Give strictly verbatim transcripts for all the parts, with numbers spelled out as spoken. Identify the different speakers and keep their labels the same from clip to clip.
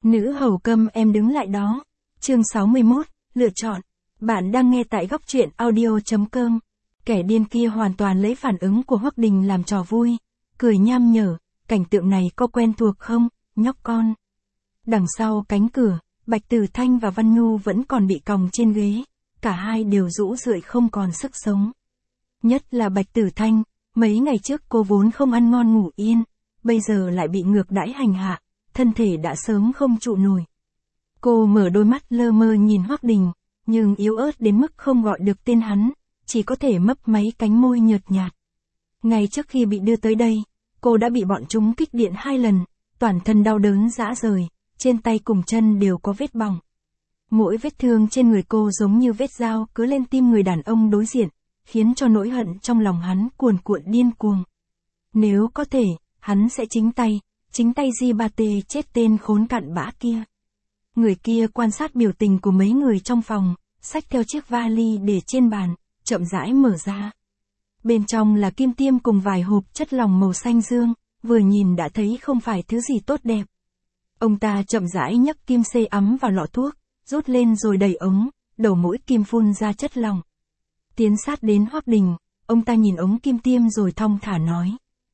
Speaker 1: Nữ hầu câm em đứng lại đó. Chương sáu mươi mốt, lựa chọn. Bạn đang nghe tại góc truyện audio.com. Kẻ điên kia hoàn toàn lấy phản ứng của Hoắc Đình làm trò vui, cười nham nhở, cảnh tượng này có quen thuộc không, nhóc con. Đằng sau cánh cửa, Bạch Tử Thanh và Văn Nhu vẫn còn bị còng trên ghế, cả hai đều rũ rượi không còn sức sống. Nhất là Bạch Tử Thanh, mấy ngày trước cô vốn không ăn ngon ngủ yên, bây giờ lại bị ngược đãi hành hạ, thân thể đã sớm không trụ nổi. Cô mở đôi mắt lơ mơ nhìn Hoắc Đình, nhưng yếu ớt đến mức không gọi được tên hắn, chỉ có thể mấp máy cánh môi nhợt nhạt. Ngay trước khi bị đưa tới đây, cô đã bị bọn chúng kích điện hai lần, toàn thân đau đớn rã rời, trên tay cùng chân đều có vết bỏng. Mỗi vết thương trên người cô giống như vết dao cứ lên tim người đàn ông đối diện, khiến cho nỗi hận trong lòng hắn cuồn cuộn điên cuồng. Nếu có thể, hắn sẽ chính tay, chính tay Di Ba Tê chết tên khốn cặn bã kia. Người kia quan sát biểu tình của mấy người trong phòng, xách theo chiếc vali để trên bàn, chậm rãi mở ra. Bên trong là kim tiêm cùng vài hộp chất lỏng màu xanh dương, vừa nhìn đã thấy không phải thứ gì tốt đẹp. Ông ta chậm rãi nhấc kim xê ấm vào lọ thuốc, rút lên rồi đẩy ống, đầu mũi kim phun ra chất lỏng. Tiến sát đến Hoắc Đình, ông ta nhìn ống kim tiêm rồi thong thả nói.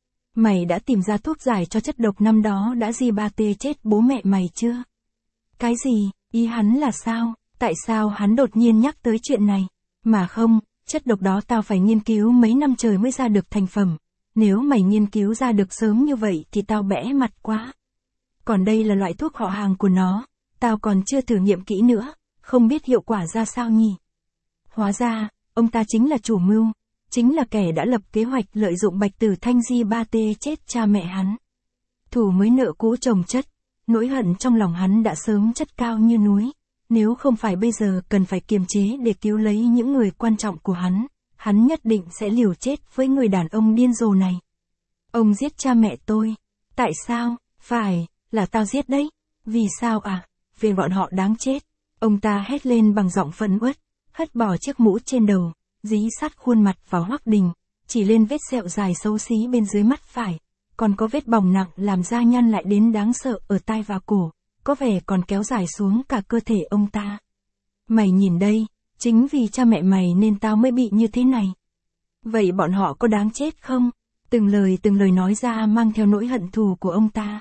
Speaker 1: Mày đã tìm ra thuốc giải cho chất độc năm đó đã Di Ba Tê chết bố mẹ mày chưa? Cái gì, ý hắn là sao, tại sao hắn đột nhiên nhắc tới chuyện này? Mà không, chất độc đó tao phải nghiên cứu mấy năm trời mới ra được thành phẩm. Nếu mày nghiên cứu ra được sớm như vậy thì tao bẽ mặt quá. Còn đây là loại thuốc họ hàng của nó, tao còn chưa thử nghiệm kỹ nữa, không biết hiệu quả ra sao nhỉ? Hóa ra, ông ta chính là chủ mưu, chính là kẻ đã lập kế hoạch lợi dụng Bạch Tử Thanh Di Ba Tê chết cha mẹ hắn. Thù mới nợ cũ chồng chất, nỗi hận trong lòng hắn đã sớm chất cao như núi, nếu không phải bây giờ cần phải kiềm chế để cứu lấy những người quan trọng của hắn, hắn nhất định sẽ liều chết với người đàn ông điên rồ này. Ông giết cha mẹ tôi, tại sao? Phải, là tao giết đấy. Vì sao à? Vì bọn họ đáng chết. Ông ta hét lên bằng giọng phẫn uất, hất bỏ chiếc mũ trên đầu, dí sát khuôn mặt vào Hoắc Đình, chỉ lên vết sẹo dài xấu xí bên dưới mắt phải, còn có vết bỏng nặng làm da nhăn lại đến đáng sợ ở tai và cổ, có vẻ còn kéo dài xuống cả cơ thể ông ta. Mày nhìn đây, chính vì cha mẹ mày nên tao mới bị như thế này. Vậy bọn họ có đáng chết không? Từng lời từng lời nói ra mang theo nỗi hận thù của ông ta.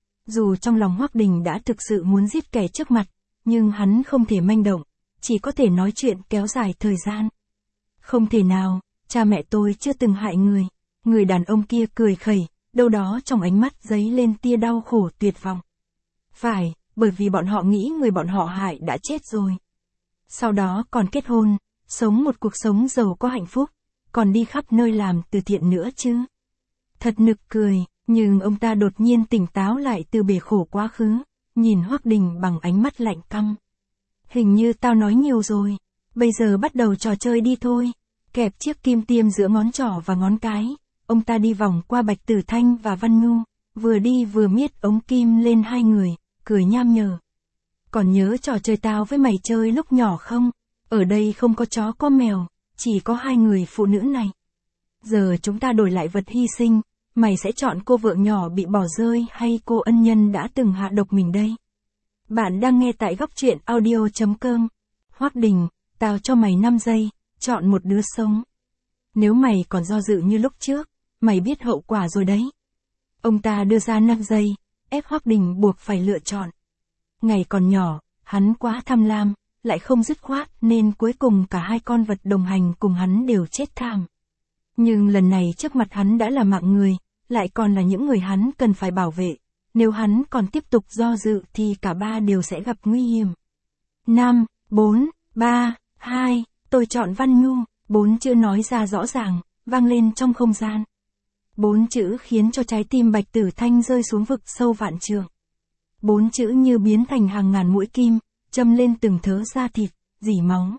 Speaker 1: Dù trong lòng Hoắc Đình đã thực sự muốn giết kẻ trước mặt, nhưng hắn không thể manh động, chỉ có thể nói chuyện kéo dài thời gian. Không thể nào, cha mẹ tôi chưa từng hại người. Người đàn ông kia cười khẩy, đâu đó trong ánh mắt dấy lên tia đau khổ tuyệt vọng. Phải, bởi vì bọn họ nghĩ người bọn họ hại đã chết rồi. Sau đó còn kết hôn, sống một cuộc sống giàu có hạnh phúc, còn đi khắp nơi làm từ thiện nữa chứ. Thật nực cười, nhưng ông ta đột nhiên tỉnh táo lại từ bể khổ quá khứ, nhìn Hoắc Đình bằng ánh mắt lạnh căm. Hình như tao nói nhiều rồi, bây giờ bắt đầu trò chơi đi thôi. Kẹp chiếc kim tiêm giữa ngón trỏ và ngón cái, ông ta đi vòng qua Bạch Tử Thanh và Văn Nhu, vừa đi vừa miết ống kim lên hai người, cười nham nhở. Còn nhớ trò chơi tao với mày chơi lúc nhỏ không? Ở đây không có chó có mèo, chỉ có hai người phụ nữ này. Giờ chúng ta đổi lại vật hy sinh, mày sẽ chọn cô vợ nhỏ bị bỏ rơi hay cô ân nhân đã từng hạ độc mình đây? Bạn đang nghe tại góc truyện audio.com. Hoắc Đình, tao cho mày năm giây, chọn một đứa sống. Nếu mày còn do dự như lúc trước, mày biết hậu quả rồi đấy. Ông ta đưa ra năm giây, ép Hoắc Đình buộc phải lựa chọn. Ngày còn nhỏ, hắn quá tham lam, lại không dứt khoát nên cuối cùng cả hai con vật đồng hành cùng hắn đều chết thảm. Nhưng lần này trước mặt hắn đã là mạng người, lại còn là những người hắn cần phải bảo vệ. Nếu hắn còn tiếp tục do dự thì cả ba đều sẽ gặp nguy hiểm. năm, bốn, ba, hai, tôi chọn Văn Nhu. Bốn chữ nói ra rõ ràng, vang lên trong không gian. Bốn chữ khiến cho trái tim Bạch Tử Thanh rơi xuống vực sâu vạn trượng. Bốn chữ như biến thành hàng ngàn mũi kim, châm lên từng thớ da thịt, rỉ máu.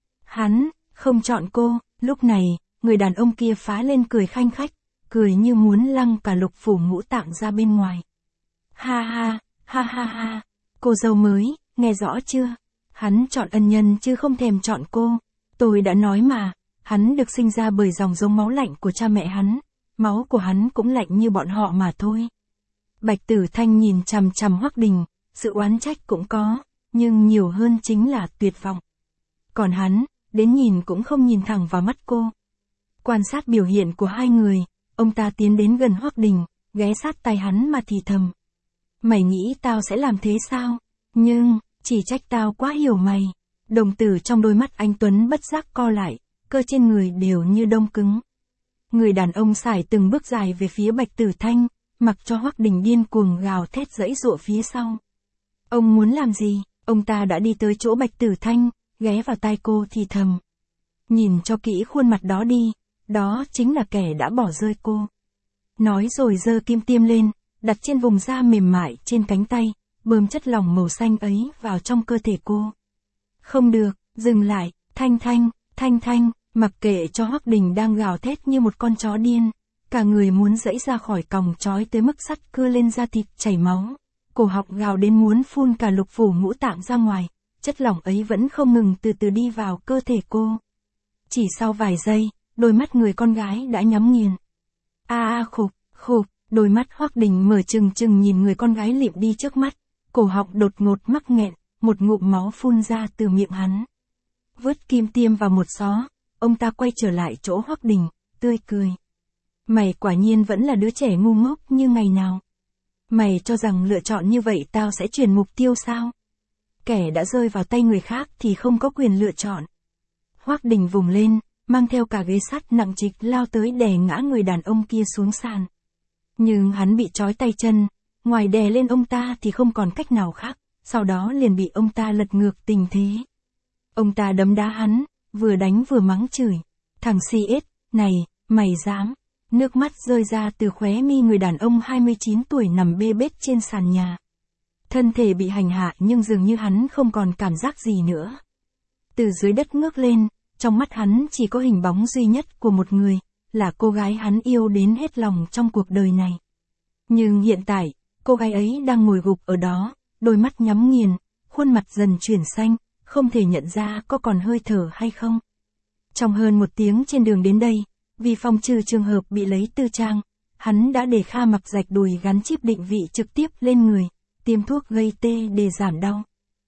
Speaker 1: Hắn, không chọn cô. Lúc này, người đàn ông kia phá lên cười khanh khách, cười như muốn lăng cả lục phủ ngũ tạng ra bên ngoài. Ha ha, ha ha ha, cô dâu mới, nghe rõ chưa? Hắn chọn ân nhân chứ không thèm chọn cô. Tôi đã nói mà, hắn được sinh ra bởi dòng giống máu lạnh của cha mẹ hắn, máu của hắn cũng lạnh như bọn họ mà thôi. Bạch Tử Thanh nhìn chằm chằm Hoắc Đình, sự oán trách cũng có, nhưng nhiều hơn chính là tuyệt vọng. Còn hắn, đến nhìn cũng không nhìn thẳng vào mắt cô. Quan sát biểu hiện của hai người, ông ta tiến đến gần Hoắc Đình, ghé sát tai hắn mà thì thầm. Mày nghĩ tao sẽ làm thế sao? Nhưng, chỉ trách tao quá hiểu mày. Đồng tử trong đôi mắt anh Tuấn bất giác co lại, cơ trên người đều như đông cứng. Người đàn ông sải từng bước dài về phía Bạch Tử Thanh, mặc cho Hoắc Đình điên cuồng gào thét giãy giụa phía sau. Ông muốn làm gì? Ông ta đã đi tới chỗ Bạch Tử Thanh, ghé vào tai cô thì thầm. Nhìn cho kỹ khuôn mặt đó đi, đó chính là kẻ đã bỏ rơi cô. Nói rồi giơ kim tiêm lên, đặt trên vùng da mềm mại trên cánh tay, bơm chất lỏng màu xanh ấy vào trong cơ thể cô. Không được, dừng lại, Thanh Thanh, Thanh Thanh, mặc kệ cho Hoắc Đình đang gào thét như một con chó điên, cả người muốn giãy ra khỏi còng trói tới mức sắt cưa lên da thịt chảy máu, cổ họng gào đến muốn phun cả lục phủ ngũ tạng ra ngoài, chất lỏng ấy vẫn không ngừng từ từ đi vào cơ thể cô. Chỉ sau vài giây, đôi mắt người con gái đã nhắm nghiền. A a khục, khục, đôi mắt Hoắc Đình mở trừng trừng nhìn người con gái lịm đi trước mắt, cổ họng đột ngột mắc nghẹn, một ngụm máu phun ra từ miệng hắn. Vớt kim tiêm vào một xó, ông ta quay trở lại chỗ Hoắc Đình, tươi cười. Mày quả nhiên vẫn là đứa trẻ ngu ngốc như ngày nào. Mày cho rằng lựa chọn như vậy tao sẽ chuyển mục tiêu sao? Kẻ đã rơi vào tay người khác thì không có quyền lựa chọn. Hoắc Đình vùng lên, mang theo cả ghế sắt nặng trịch lao tới đè ngã người đàn ông kia xuống sàn. Nhưng hắn bị trói tay chân, ngoài đè lên ông ta thì không còn cách nào khác, sau đó liền bị ông ta lật ngược tình thế. Ông ta đấm đá hắn, vừa đánh vừa mắng chửi. Thằng si ết, này, mày dám. Nước mắt rơi ra từ khóe mi người đàn ông hai mươi chín tuổi nằm bê bết trên sàn nhà. Thân thể bị hành hạ nhưng dường như hắn không còn cảm giác gì nữa. Từ dưới đất ngước lên, trong mắt hắn chỉ có hình bóng duy nhất của một người, là cô gái hắn yêu đến hết lòng trong cuộc đời này. Nhưng hiện tại, cô gái ấy đang ngồi gục ở đó, đôi mắt nhắm nghiền, khuôn mặt dần chuyển xanh, không thể nhận ra có còn hơi thở hay không. Trong hơn một tiếng trên đường đến đây, vì phòng trừ trường hợp bị lấy tư trang, hắn đã để Kha Mặc rạch đùi gắn chip định vị trực tiếp lên người, tiêm thuốc gây tê để giảm đau.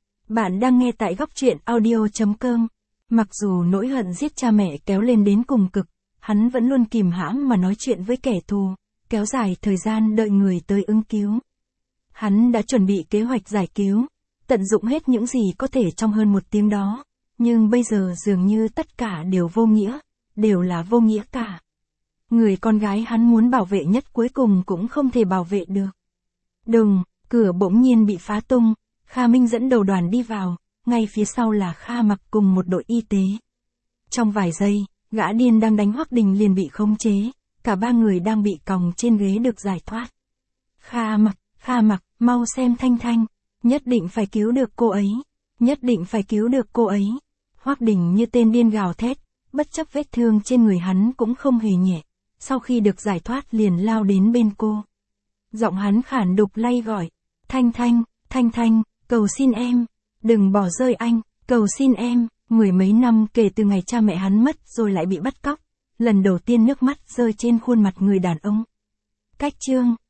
Speaker 1: Bạn đang nghe tại góc truyện audio chấm com. Mặc dù nỗi hận giết cha mẹ kéo lên đến cùng cực, hắn vẫn luôn kìm hãm mà nói chuyện với kẻ thù, kéo dài thời gian đợi người tới ứng cứu. Hắn đã chuẩn bị kế hoạch giải cứu, tận dụng hết những gì có thể trong hơn một tiếng đó, nhưng bây giờ dường như tất cả đều vô nghĩa, đều là vô nghĩa cả. Người con gái hắn muốn bảo vệ nhất cuối cùng cũng không thể bảo vệ được. Đùng, cửa bỗng nhiên bị phá tung, Kha Minh dẫn đầu đoàn đi vào, ngay phía sau là Kha Mặc cùng một đội y tế. Trong vài giây, gã điên đang đánh Hoắc Đình liền bị khống chế, cả ba người đang bị còng trên ghế được giải thoát. Kha Mặc, Kha Mặc, mau xem Thanh Thanh, nhất định phải cứu được cô ấy, nhất định phải cứu được cô ấy. Hoắc Đình như tên điên gào thét, bất chấp vết thương trên người hắn cũng không hề nhẹ, sau khi được giải thoát liền lao đến bên cô. Giọng hắn khản đục lay gọi, Thanh Thanh, Thanh Thanh, cầu xin em, đừng bỏ rơi anh, cầu xin em. Mười mấy năm kể từ ngày cha mẹ hắn mất rồi lại bị bắt cóc, lần đầu tiên nước mắt rơi trên khuôn mặt người đàn ông. Cách chương